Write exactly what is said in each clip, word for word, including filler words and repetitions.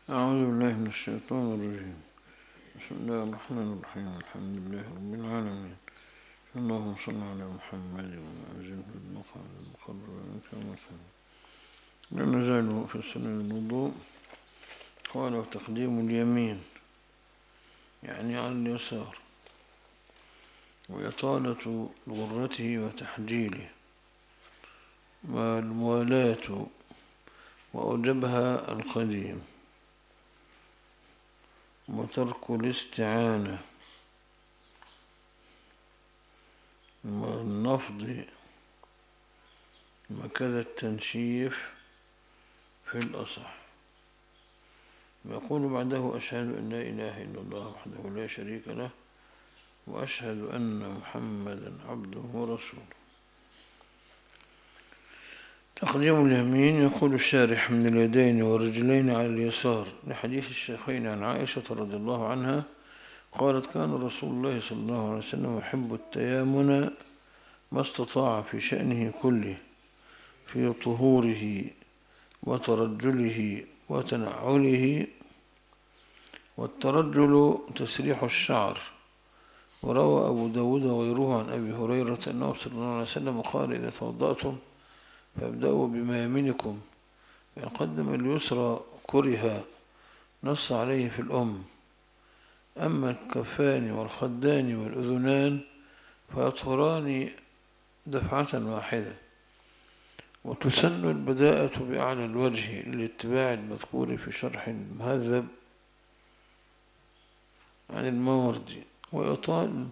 أعوذ بالله من الشيطان الرجيم. بسم الله الرحمن الرحيم. الحمد لله رب العالمين. اللهم صل على محمد وأجل في المقام المقرب كما كان. لا نزال في سنن الوضوء. قال وتقديم اليمين يعني على اليسار، وإطالة غرته وتحجيله، والموالاة وأوجبها القديم، وترك الاستعانة، والنفض، وكذا التنشيف في الأصح. يقول بعده أشهد أن لا إله إلا الله وحده لا شريك له، وأشهد أن محمدا عبده ورسوله. تقديم اليمين يقول الشارح من اليدين والرجلين على اليسار، لحديث الشيخين عن عائشة رضي الله عنها قالت كان رسول الله صلى الله عليه وسلم يحب التيامن ما استطاع في شأنه كله، في طهوره وترجله وتنعله. والترجل تسريح الشعر. وروى أبو داود وغيره عن أبي هريرة أنه صلى الله عليه وسلم قال إذا توضأتم فابدأوا بما يمينكم، فإن قدم اليسرى كره، نص عليه في الأم. أما الكفان والخدان والأذنان فيطهران دفعة واحدة. وتسن البداءة بأعلى الوجه للاتباع المذكور في شرح المهذب عن الماوردي. وإطال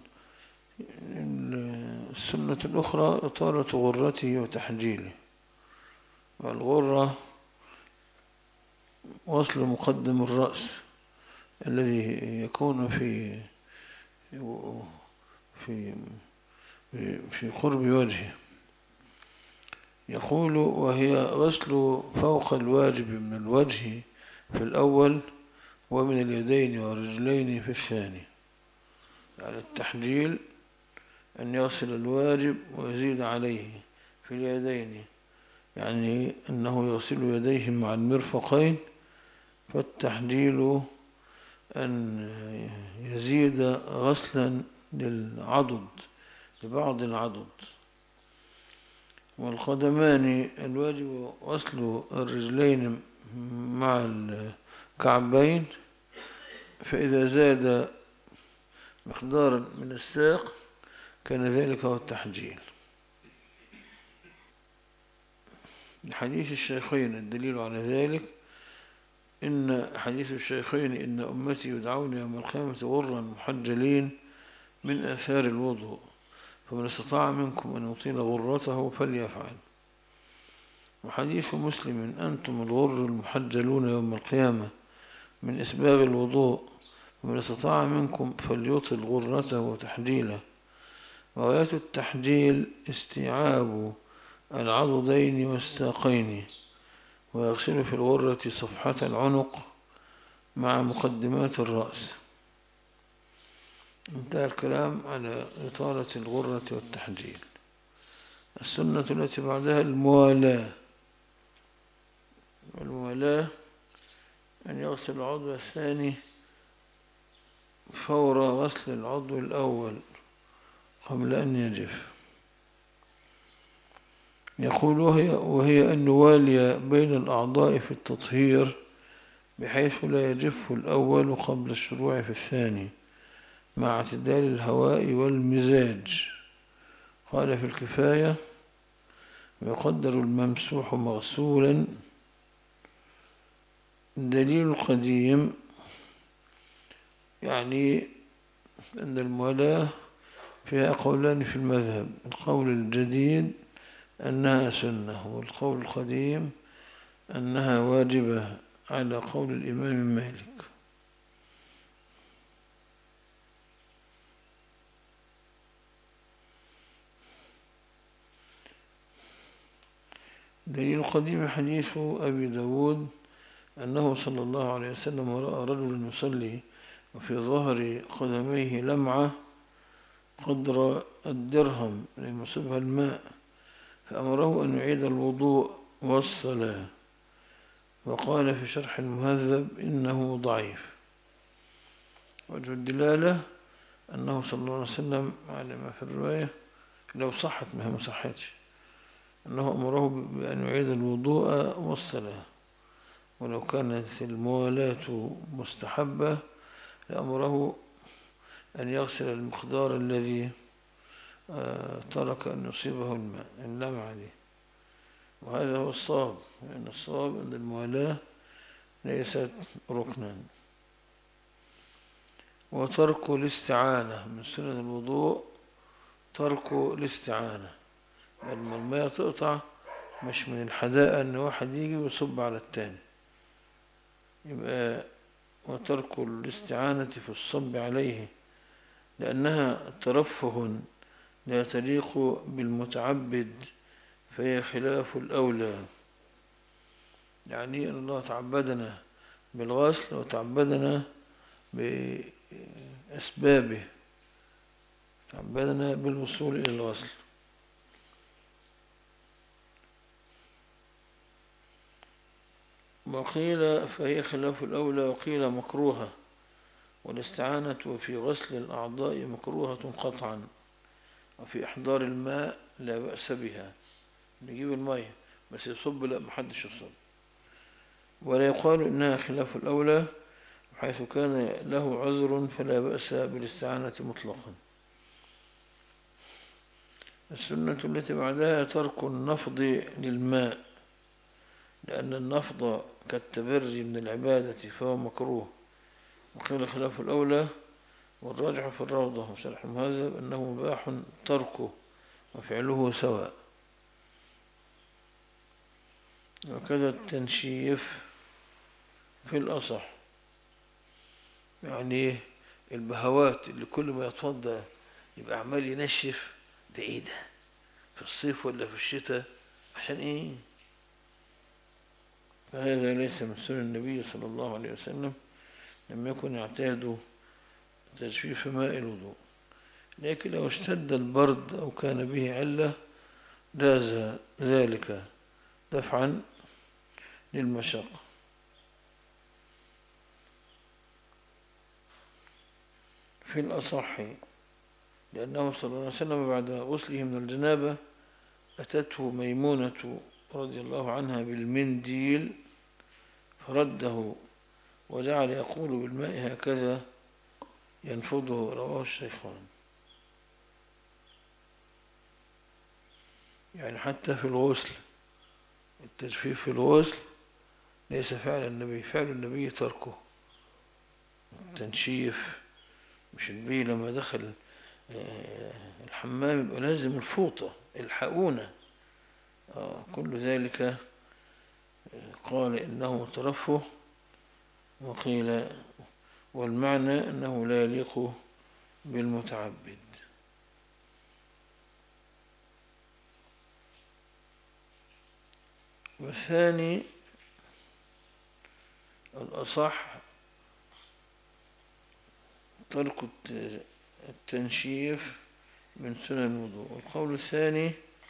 السنة الأخرى إطالة غرته وتحجيله. والغرة وصل مقدم الرأس الذي يكون في في في قرب وجهه. يقول وهي غسل فوق الواجب من الوجه في الأول، ومن اليدين والرجلين في الثاني. يعني التحجيل أن يغسل الواجب ويزيد عليه في اليدين، يعني أنه يغسل يديه مع المرفقين. فالتحجيل أن يزيد غسلا للعضد، لبعض العضد. والقدمان الواجب غسل الرجلين مع الكعبين، فإذا زاد مقدارا من الساق كان ذلك هو التحجيل. حديث الشيخين الدليل على ذلك إن حديث الشيخين إن أمتي يدعون يوم القيامة غرا محجلين من آثار الوضوء، فمن استطاع منكم أن يطيل غرته فليفعل. وحديث مسلم أنتم الغر المحجلون يوم القيامة من إسباب الوضوء، ومن استطاع منكم فليطل غرته وتحجيله. وغاية التحجيل استيعاب العضدين والساقين، ويغسل في الغرة صفحة العنق مع مقدمات الرأس. انتهى الكلام على إطالة الغرة والتحجيل. السنة التي بعدها الموالاة. والموالاة أن يغسل العضو الثاني فور غسل العضو الأول قبل أن يجف. يقول وهي, وهي أن نوالي بين الأعضاء في التطهير بحيث لا يجف الأول قبل الشروع في الثاني، مع اعتدال الهواء والمزاج. قال في الكفاية ويقدر الممسوح مغسولا. دليل القديم يعني أن الموالاة فيها قولان في المذهب، القول الجديد أنها سنة، والقول القديم أنها واجبة على قول الإمام مالك. دليل القديم حديث أبي داود أنه صلى الله عليه وسلم رأى رجلا يصلي وفي ظهر قدميه لمعة قدر الدرهم ليصبها الماء، فأمره أن يعيد الوضوء والصلاة. وقال في شرح المهذب إنه ضعيف. وجه الدلالة أنه صلى الله عليه وسلم على ما في الرواية لو صحت ما هي ما صحتش أنه أمره بأن يعيد الوضوء والصلاة، ولو كانت الموالاة مستحبة لأمره أن يغسل المقدار الذي ترك أن يصيبه الماء اللمعة دي. وهذا هو الصواب، لأن الصواب أن الموالاة ليست ركنا. وترك الاستعانة من سنن الوضوء، ترك الاستعانة لما الماء تقطع مش من الحداء أن واحد يجي ويصب على التاني، يبقى وترك الاستعانة في الصب عليه لأنها ترفه لا تليق بالمتعبد، فهي خلاف الأولى. يعني الله تعبدنا بالغسل وتعبدنا بأسبابه، تعبدنا بالوصول إلى الغسل. وقيل فهي خلاف الأولى، وقيل مكروهة، والاستعانة في غسل الأعضاء مكروهة قطعا، وفي إحضار الماء لا بأس بها، نجيب الماء بس يصب لا محدش يصب. ولا يقال إنها خلاف الأولى، حيث كان له عذر فلا بأس بالاستعانة مطلقا. السنة التي بعدها ترك النفض للماء، لأن النفض كالتبري من العبادة فهو مكروه. وقيل خلاف الأولى، والراجح في الروضة وشرح المهذب أنه مباح تركه وفعله سواء. وكذا التنشيف في الأصح، يعني البهوات اللي كل ما يتوضأ يبقى عمال ينشف، ده ايه ده في الصيف ولا في الشتاء؟ عشان ايه؟ فهذا ليس من سنن النبي صلى الله عليه وسلم، لم يكن يعتاد تجفيف ماء الوضوء. لكن لو اشتد البرد أو كان به علة جاز ذلك دفعا للمشقة. في الأصح لأنه صلى الله عليه وسلم بعد غسله من الجنابة أتته ميمونة رضي الله عنها بالمنديل فرده وجعل يقول بالماء هكذا ينفضه، رواه الشيخان. يعني حتى في الغسل التجفيف في الغسل ليس فعل النبي، فعل النبي تركه. التنشيف مش النبي لما دخل الحمام يبقى لازم الفوطة الحقونة، كل ذلك قال إنه ترفه. وقيل والمعنى أنه لا يليق بالمتعبد. والثاني الأصح ترك التنشيف من سنن الوضوء. والقول الثاني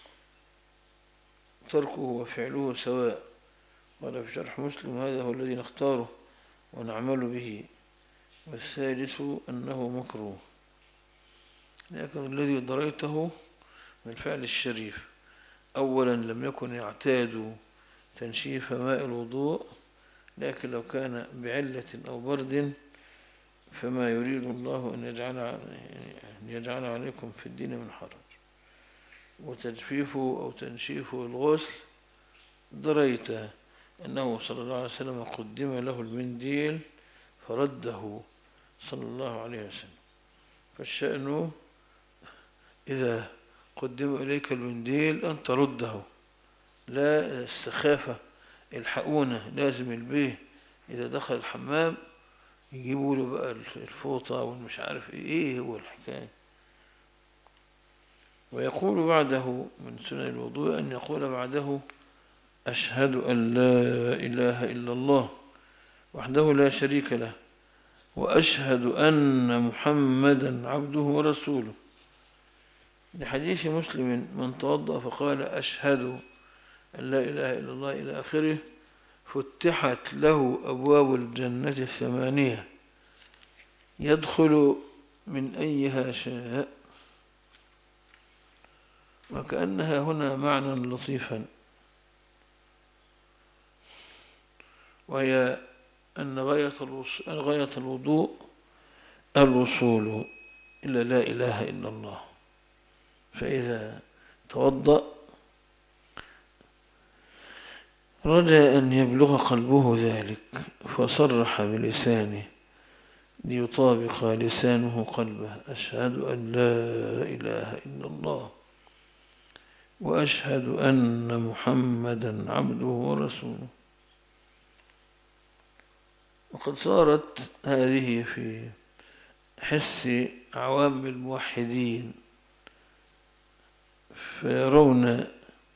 تركه وفعله سواء، قال في شرح مسلم هذا هو الذي نختاره ونعمل به. والثالث أنه مكروه، لكن الذي دريته من فعل الشريف. أولا لم يكن يعتاد تنشيف ماء الوضوء، لكن لو كان بعلة أو برد فما يريد الله أن يجعل, أن يجعل عليكم في الدين من حرج. وتجفيفه أو تنشيفه الغسل دريت أنه صلى الله عليه وسلم قدم له المنديل فرده صلى الله عليه وسلم. فالشأن إذا قدم إليك المنديل أن ترده، لا السخافة الحقونة لازم البيه إذا دخل الحمام يجيبوا له بقى الفوطة والمش عارف إيه هو الحكاية. ويقول بعده من سنن الوضوء أن يقول بعده أشهد أن لا إله إلا الله وحده لا شريك له وأشهد أن محمدا عبده ورسوله. لحديث مسلم من توضأ فقال أشهد أن لا إله إلا الله إلى آخره فتحت له أبواب الجنة الثمانية يدخل من أيها شاء. وكأنها هنا معنى لطيفا، وهي أن غاية الوضوء الوصول إلى لا إله إلا الله. فإذا توضأ رجى أن يبلغ قلبه ذلك، فصرح بلسانه ليطابق لسانه قلبه: أشهد أن لا إله إلا الله وأشهد أن محمدا عبده ورسوله. وقد صارت هذه في حس عوام الموحدين، فيرون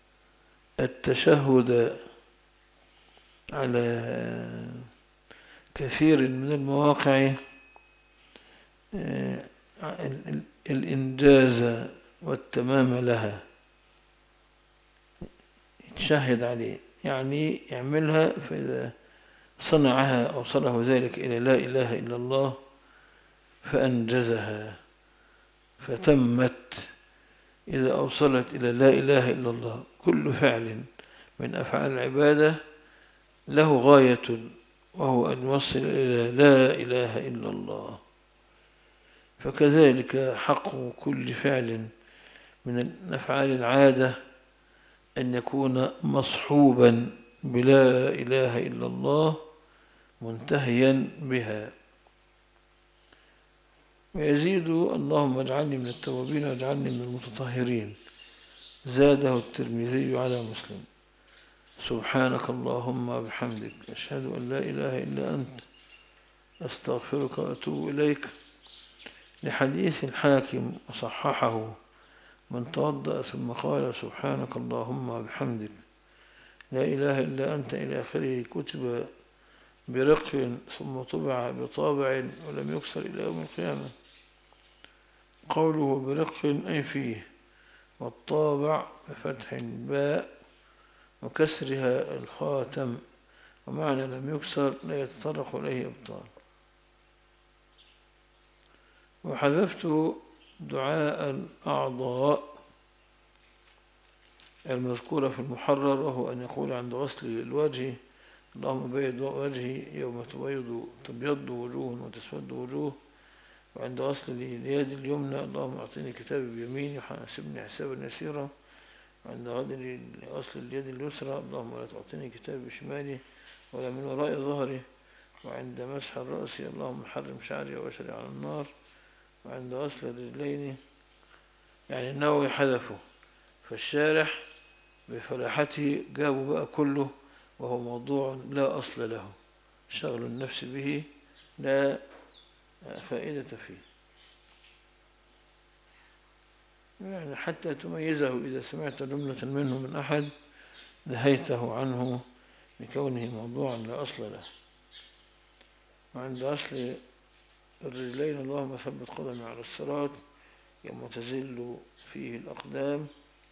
التشهد على كثير من المواقع الإنجاز والتمام لها، يتشهد عليه يعني يعملها، فإذا صنعها أوصله ذلك إلى لا إله إلا الله فأنجزها فتمت. إذا أوصلت إلى لا إله إلا الله، كل فعل من أفعال العبادة له غاية، وهو أن يوصل إلى لا إله إلا الله. فكذلك حق كل فعل من أفعال العادة أن يكون مصحوبا بلا إله إلا الله منتهيا بها. ويزيد: اللهم اجعلني من التوابين واجعلني من المتطهرين. زاده الترمذي على مسلم: سبحانك اللهم وبحمدك أشهد أن لا إله إلا أنت أستغفرك وأتوب إليك. لحديث الحاكم وصححه: من توضأ ثم قال سبحانك اللهم وبحمدك لا إله إلا أنت إلى آخره كتب برق ثم طبع بطابع ولم يكسر إلى يوم القيامة. قوله برق أي فيه، والطابع بفتح الباء وكسرها الخاتم، ومعنى لم يكسر لا يتطرق إليه إبطال. وحذفت دعاء الأعضاء المذكورة في المحرر، وهو أن يقول عند غسل الوجه: اللهم بيض وجهي يوم تبيض تبيض وجوه وتسود وجوه. وعند غسل اليد اليمنى: اللهم أعطيني كتابي بيميني وحاسبني حسابا يسيرا. وعند غسل اليد اليسرى: اللهم لا تعطيني كتابي بشمالي ولا من وراء ظهري. وعند مسح الرأس: اللهم حرم شعري وبشري على النار. وعند غسل الرجلين، يعني النووي حذفه، فالشارح بفلاحته جابوا بقى كله، وهو موضوع لا أصل له، شغل النفس به لا فائدة فيه، يعني حتى تميزه إذا سمعت جملة منه من أحد نهيته عنه لكونه موضوعا لا أصل له. وعند غسل الرجلين: اللهم ثبت قدمي على الصراط يوم تزل فيه الأقدام.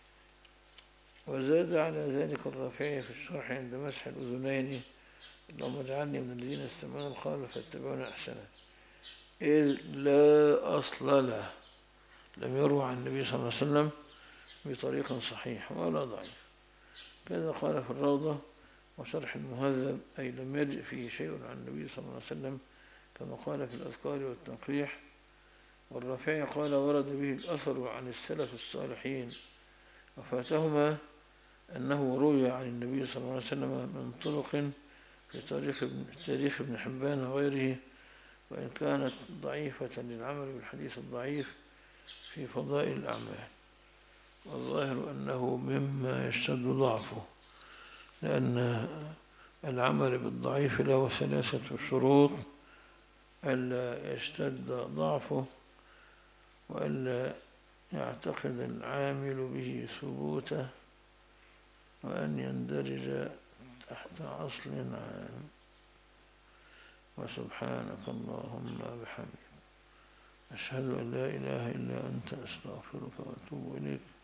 وزاد على ذلك الرافعي في الشرح عند مسح الأذنين: اللهم اجعلني من الذين يستمعون القول فيتبعون أحسنه، إذ لا أصل له، لم يروى عن النبي صلى الله عليه وسلم بطريق صحيح ولا ضعيف. كذا قال في الروضة وشرح المهذب: أي لم يجئ فيه شيء عن النبي صلى الله عليه وسلم كما قال في الأذكار والتنقيح. والرافعي قال: ورد به الأثر عن السلف الصالحين، وفاتهما أنه روي عن النبي صلى الله عليه وسلم من طرق في تاريخ ابن, تاريخ ابن حبان وغيره، وإن كانت ضعيفة للعمل بالحديث الضعيف في فضائل الأعمال. والظاهر أنه مما يشتد ضعفه، لأن العمل بالضعيف له ثلاثة شروط: ألا يشتد ضعفه، وألا يعتقد العامل به ثبوته، وأن يندرج تحت أصل عام. وسبحانك اللهم وبحمدك أشهد أن لا إله إلا أنت أستغفرك وأتوب إليك.